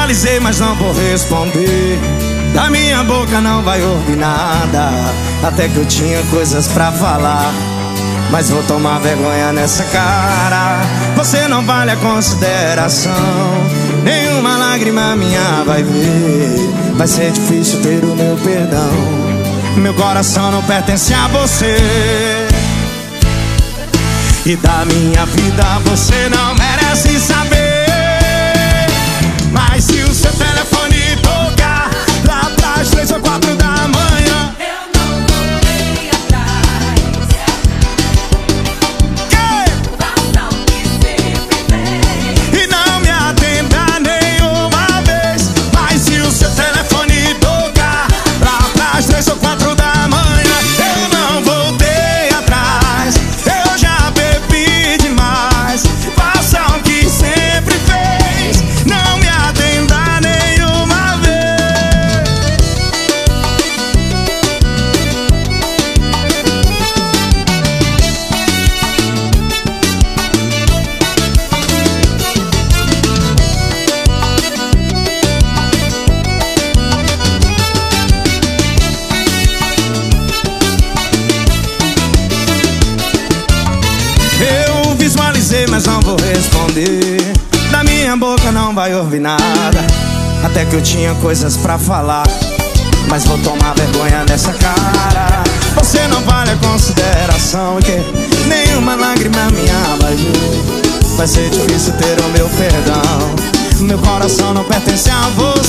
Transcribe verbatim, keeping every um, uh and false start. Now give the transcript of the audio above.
visualizei, mas não vou responder. Da minha boca não vai ouvir nada. Até que eu tinha coisas pra falar, mas vou tomar vergonha nessa cara. Você não vale a consideração, nenhuma lágrima minha vai ver. Vai ser difícil ter o meu perdão. Meu coração não pertence a você. E da minha vida você não merece saber. Mas se o seu telefone tocar lá pras três ou quatro da manhã, eu não voltei atrás. que? Faça o que sempre fez E não me atenda nenhuma vez. Mas se o seu telefone tocar lá pras três ou quatro da manhã, eu não voltei atrás. Eu já bebi demais. Faça o que sempre fez. Não me atenda nenhuma vez. Eu visualizei, mas não vou responder. Da minha boca não vai ouvir nada. Até que eu tinha coisas pra falar, mas vou tomar vergonha nessa cara. Você não vale a consideração, que nenhuma lágrima minha vai ver. Vai ser difícil ter o meu perdão. Meu coração não pertence a você.